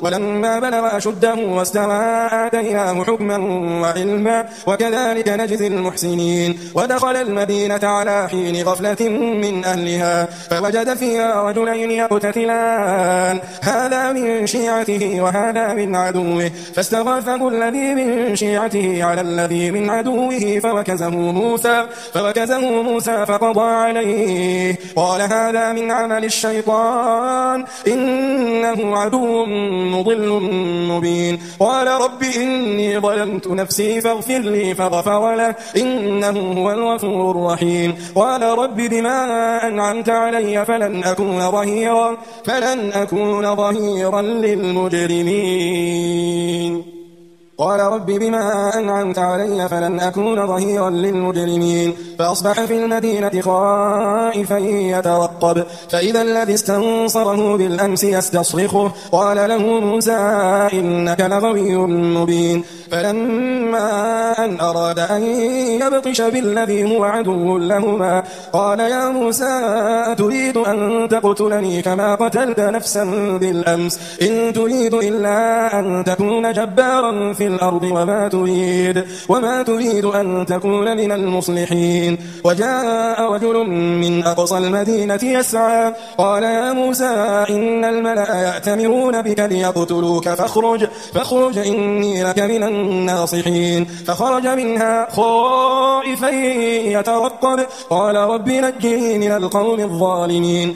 ولما بلغ أشده واستوى آتيناه حكما وعلما وكذلك نجزي المحسنين. ودخل المدينة على حين غفلة من أهلها فوجد فيها رجلين يقتتلان هذا من شيعته وهذا من عدوه فاستغاثه الذي من شيعته على الذي من عدوه فوكزه موسى فقضى عليه قال هذا من عمل الشيطان إنه عدو مضل مبين. قال رب إني ظلمت نفسي فاغفر لي فغفر له إنه هو الغفور الرحيم. قال رب بما أنعمت علي فلن أكون ظهيرا للمجرمين. قال رب بما أنعمت علي فلن أكون ظهيرا للمجرمين. فأصبح في المدينة خائفا يترقب فإذا الذي استنصره بالأمس يستصرخه قال له موسى إنك لغوي مبين. فلما أن أراد أن يبطش بالذي هو عدو لهما قال يا موسى أتريد أن تقتلني كما قتلت نفسا بالأمس إن تريد إلا أن تكون جبارا في الأرض وما تريد أن تكون من المصلحين. وجاء رجل من أقصى المدينة يسعى قال يا موسى إن الملأ يأتمرون بك ليقتلوك فاخرج إني لك من الناصحين. فخرج منها خائفا يترقب قال رب نجني من القوم الظالمين.